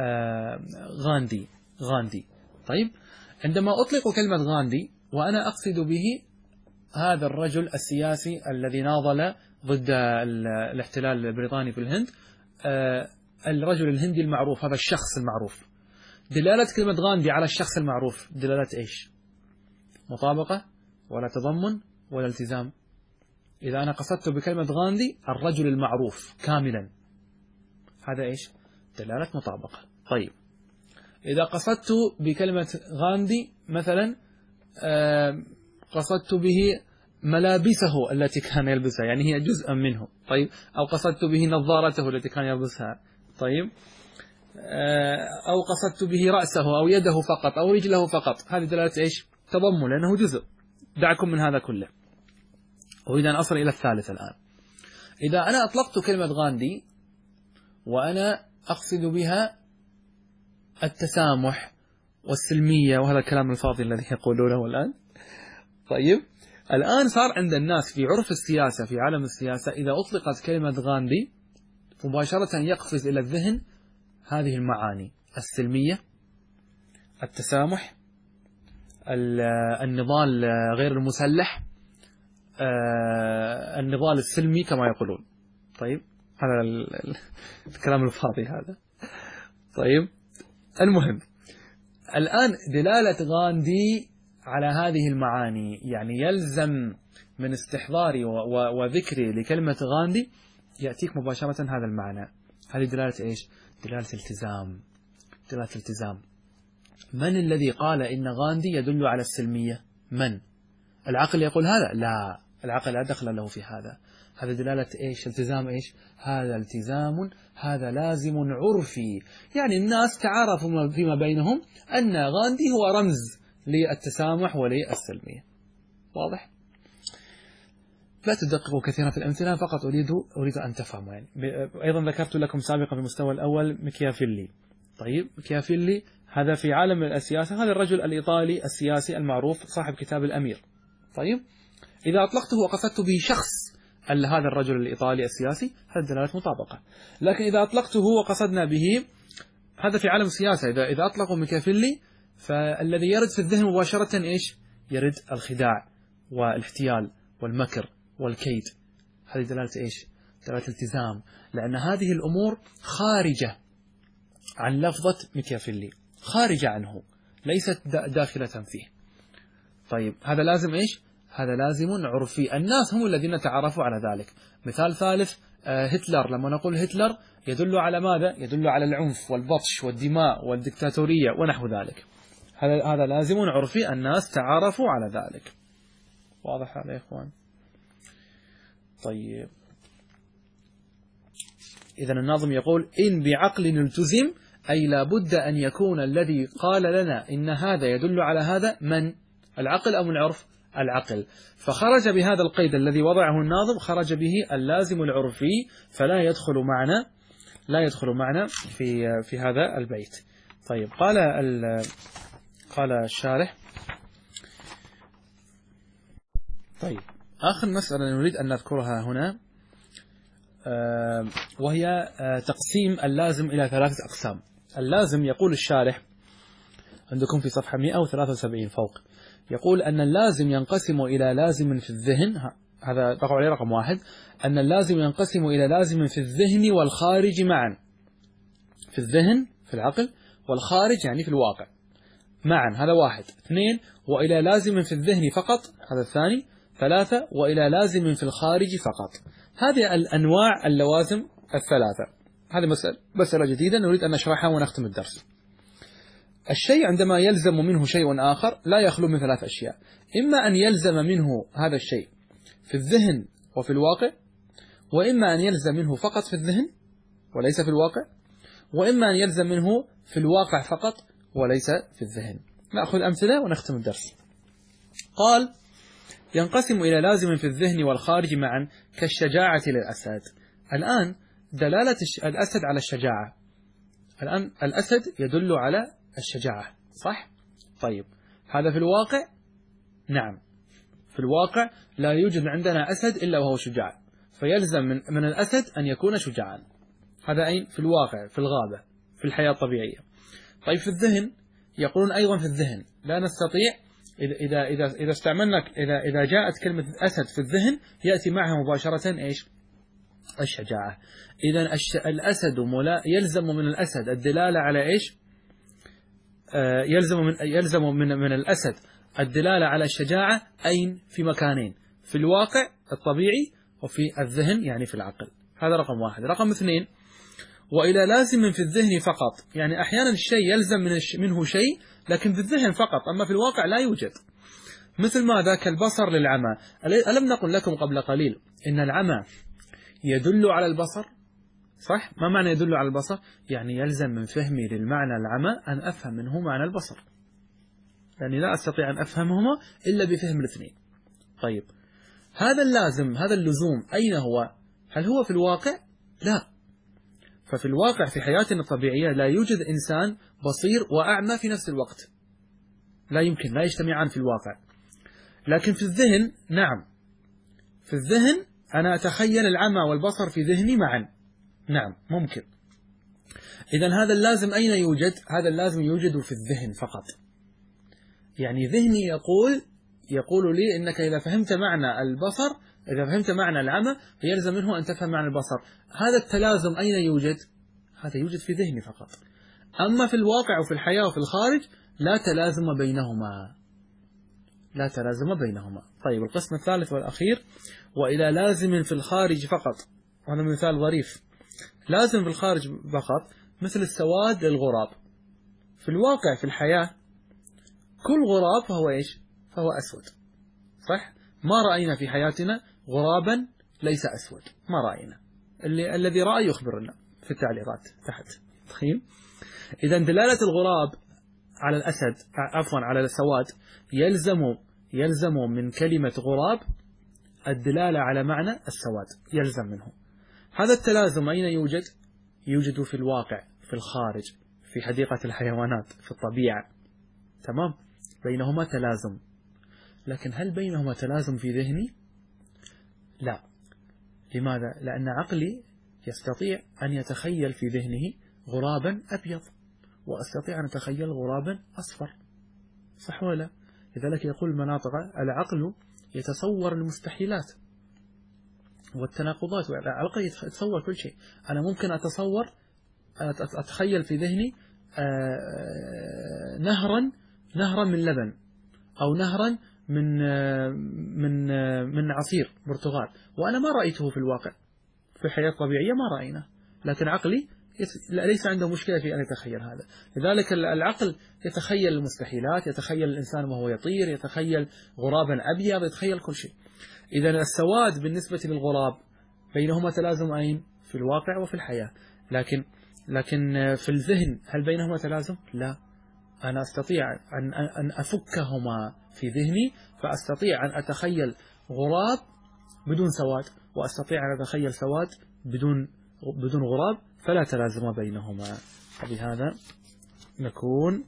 غاندي. طيب، عندما أطلق كلمة غاندي وأنا أقصد به هذا الرجل السياسي الذي ناضل ضد الاحتلال البريطاني في الهند، الرجل الهندي المعروف، هذا الشخص المعروف، دلالة كلمة غاندي على الشخص المعروف دلالة إيش؟ مطابقة ولا تضمن ولا التزام؟ إذا أنا قصدت بكلمة غاندي الرجل المعروف كاملا، هذا إيش؟ دلالة مطابقة. طيب، إذا قصدت بكلمة غاندي مثلا قصدت به ملابسه التي كان يلبسها، يعني هي جزءا منه. طيب، أو قصدت به نظارته التي كان يلبسها. طيب، أو قصدت به رأسه أو يده فقط أو رجله فقط، هذه دلالة إيش؟ تضمن، لأنه جزء. دعكم من هذا كله. أريد أن أصل إلى الثالث الآن. إذا أنا أطلقت كلمة غاندي وأنا أقصد بها التسامح والسلمية وهذا الكلام الفاضي الذي يقولونه الآن. طيب، الآن صار عند الناس في عرف السياسة، في عالم السياسة، إذا أطلقت كلمة غاندي مباشرة يقفز إلى الذهن هذه المعاني: السلمية، التسامح، النضال غير المسلح، النضال السلمي كما يقولون. طيب، هذا الكلام الفاضي هذا. طيب، المهم الآن دلالة غاندي على هذه المعاني، يعني يلزم من استحضاري وذكري لكلمة غاندي يأتيك مباشرة هذا المعنى. هذه دلالة إيش؟ دلالة التزام. من الذي قال إن غاندي يدل على السلمية؟ من؟ العقل يقول هذا؟ لا، العقل لا دخل له في هذا. هذا دلالة إيش؟ التزام إيش؟ هذا التزام، هذا لازم عرفي، يعني الناس تعارفوا فيما بينهم أن غاندي هو رمز للتسامح وللسلمية. واضح؟ لا تدققوا كثيرا في الأمثلة، فقط أريد أن تفهموا. يعني أيضا ذكرت لكم سابقا في المستوى الأول ميكيافيلي. طيب، ميكيافيلي هذا في عالم السياسة، هذا الرجل الإيطالي السياسي المعروف صاحب كتاب الأمير. طيب، إذا أطلقته وقصدت به شخص هذا الرجل الإيطالي السياسي، هذا دلالة مطابقة. لكن إذا أطلقته وقصدنا به، هذا في عالم السياسة، إذا أطلقوا ميكيافيلي فالذي يرد في الذهن مباشرة إيش؟ يرد الخداع والاحتيال والمكر والكيد. هذه دلالة إيش؟ دلالة التزام، لأن هذه الأمور خارجة عن لفظة ميكيافيلي، خارجة عنه، ليست داخلة فيه. طيب، هذا لازم إيش؟ هذا لازم عرفي، الناس هم الذين تعرفوا على ذلك. مثال ثالث، هتلر، لما نقول هتلر يدل على ماذا؟ يدل على العنف والبطش والدماء والدكتاتورية ونحو ذلك. هذا لازم عرفي، الناس تعرفوا على ذلك. واضح هذا يا إخوان؟ طيب إذا الناظم يقول إن بعقل التزم، أي لابد أن يكون الذي قال لنا إن هذا يدل على هذا من؟ العقل أم العرف؟ العقل. فخرج بهذا القيد الذي وضعه الناظم، خرج به اللازم العرفي، فلا يدخل معنا في هذا البيت. طيب قال الشارح. طيب آخر مسألة نريد أن نذكرها هنا، وهي تقسيم اللازم إلى 3 أقسام. اللازم يقول الشارح عندكم في صفحة 173 فوق، يقول أن اللازم ينقسم إلى لازم في الذهن، هذا تقع عليه رقم 1، أن اللازم ينقسم إلى لازم في الذهن والخارج معا. في الذهن في العقل، والخارج يعني في الواقع معا، هذا 1. 2 وإلى لازم في الذهن فقط، هذا الثاني. 3 وإلى لازم في الخارج فقط. هذه الأنواع اللوازم 3. هذه مسألة جديدة نريد أن نشرحها ونختم الدرس. الشيء عندما يلزم منه شيء آخر لا يخلو من 3 أشياء، إما أن يلزم منه هذا الشيء في الذهن وفي الواقع، وإما أن يلزم منه فقط في الذهن وليس في الواقع، وإما أن يلزم منه في الواقع فقط وليس في الذهن. نأخذ أمثلة ونختم الدرس. قال ينقسم إلى لازم في الذهن والخارج معا كالشجاعة للأسد. الآن دلالة الأسد على الشجاعة، الآن الأسد يدل على الشجاعة، صح؟ طيب هذا في الواقع؟ نعم، في الواقع لا يوجد عندنا أسد إلا وهو شجاع، فيلزم من الأسد أن يكون شجاعا. هذا أين؟ في الواقع، في الغابة، في الحياة الطبيعية. طيب في الذهن يقولون أيضا في الذهن لا نستطيع، إذا استعملنا إذا جاءت كلمة أسد في الذهن يأتي معها مباشرة إيش؟ الشجاعة. إذا الأسد يلزم من الأسد الدلالة على إيش؟ يلزم من الأسد الدلالة على الشجاعة أين؟ في مكانين، في الواقع الطبيعي وفي الذهن يعني في العقل. هذا رقم 1. رقم 2 وإلى لازم في الذهن فقط، يعني أحيانا الشيء يلزم منه شيء لكن في الذهن فقط، أما في الواقع لا يوجد. مثل ماذا؟ كالبصر للعمى. ألم نقل لكم قبل قليل إن العمى يدل على البصر، صح؟ ما معنى يدل على البصر؟ يعني يلزم من فهمي للمعنى العمى أن أفهم منه معنى البصر، يعني لا أستطيع أن أفهمهما إلا بفهم الاثنين. طيب هذا اللزوم أين هو؟ هل هو في الواقع؟ لا. ففي الواقع في حياتنا الطبيعية لا يوجد إنسان بصير وأعمى في نفس الوقت، لا يمكن، لا يجتمعان في الواقع. لكن في الذهن نعم، في الذهن أنا أتخيل العمى والبصر في ذهني معا، نعم ممكن. إذن هذا اللازم أين يوجد؟ هذا اللازم يوجد في الذهن فقط. يعني ذهني يقول لي إنك إذا فهمت معنى البصر، إذا فهمت معنى العمى فيلزم منه أن تفهم معنى البصر. هذا التلازم أين يوجد؟ هذا يوجد في ذهني فقط. أما في الواقع وفي الحياة وفي الخارج لا تلازم بينهما، لا تلازم بينهما. طيب القسم الثالث والأخير وإلى لازم في الخارج فقط. وهذا مثال ظريف. لازم في الخارج فقط مثل السواد للغراب. في الواقع في الحياة كل غراب فهو إيش؟ فهو أسود، صح؟ ما رأينا في حياتنا غرابا ليس أسود، ما رأينا. الذي رأى يخبرنا في التعليقات تحت. طيب إذا دلالة الغراب على الأسد، عفوا على السواد، يلزم من كلمة غراب الدلالة على معنى السواد، يلزم منه. هذا التلازم أين يوجد؟ يوجد في الواقع، في الخارج، في حديقة الحيوانات، في الطبيعة، تمام؟ بينهما تلازم. لكن هل بينهما تلازم في ذهني؟ لا. لماذا؟ لأن عقلي يستطيع أن يتخيل في ذهنه غرابا أبيض، وأستطيع أن أتخيل غرابا أصفر، صح ولا؟ لذلك يقول المناطق العقل يتصور المستحيلات والتناقضات، والعقل يتصور كل شيء. أنا ممكن أتخيل في ذهني نهرا من لبن، أو نهرا من عصير برتقال، وأنا ما رأيته في الواقع. في الحياة الطبيعية ما رأينا، لكن عقلي ليس عنده مشكلة في أن يتخيل هذا. لذلك العقل يتخيل المستحيلات، يتخيل الإنسان وهو يطير، يتخيل غرابا أبيض، يتخيل كل شيء. إذا السواد بالنسبة للغراب بينهما تلازم أين؟ في الواقع وفي الحياة. لكن في الذهن هل بينهما تلازم؟ لا. أنا أستطيع أن أفكهما في ذهني، فأستطيع أن أتخيل غراب بدون سواد، وأستطيع أن أتخيل سواد بدون غراب، فلا تلازم بينهما. وبهذا نكون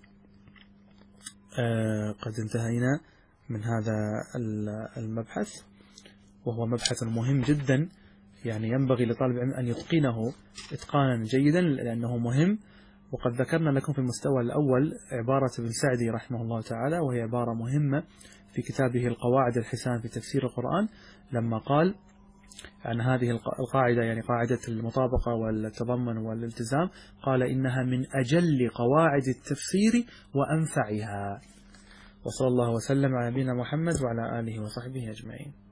قد انتهينا من هذا المبحث، وهو مبحث مهم جدا، يعني ينبغي لطالب العلم أن يتقنه إتقانا جيدا لأنه مهم. وقد ذكرنا لكم في المستوى الأول عبارة ابن سعدي رحمه الله تعالى، وهي عبارة مهمة في كتابه القواعد الحسان في تفسير القرآن، لما قال عن هذه القاعدة، يعني قاعدة المطابقة والتضمن والالتزام، قال إنها من أجل قواعد التفسير وأنفعها. وصلى الله وسلم على نبينا محمد وعلى آله وصحبه أجمعين.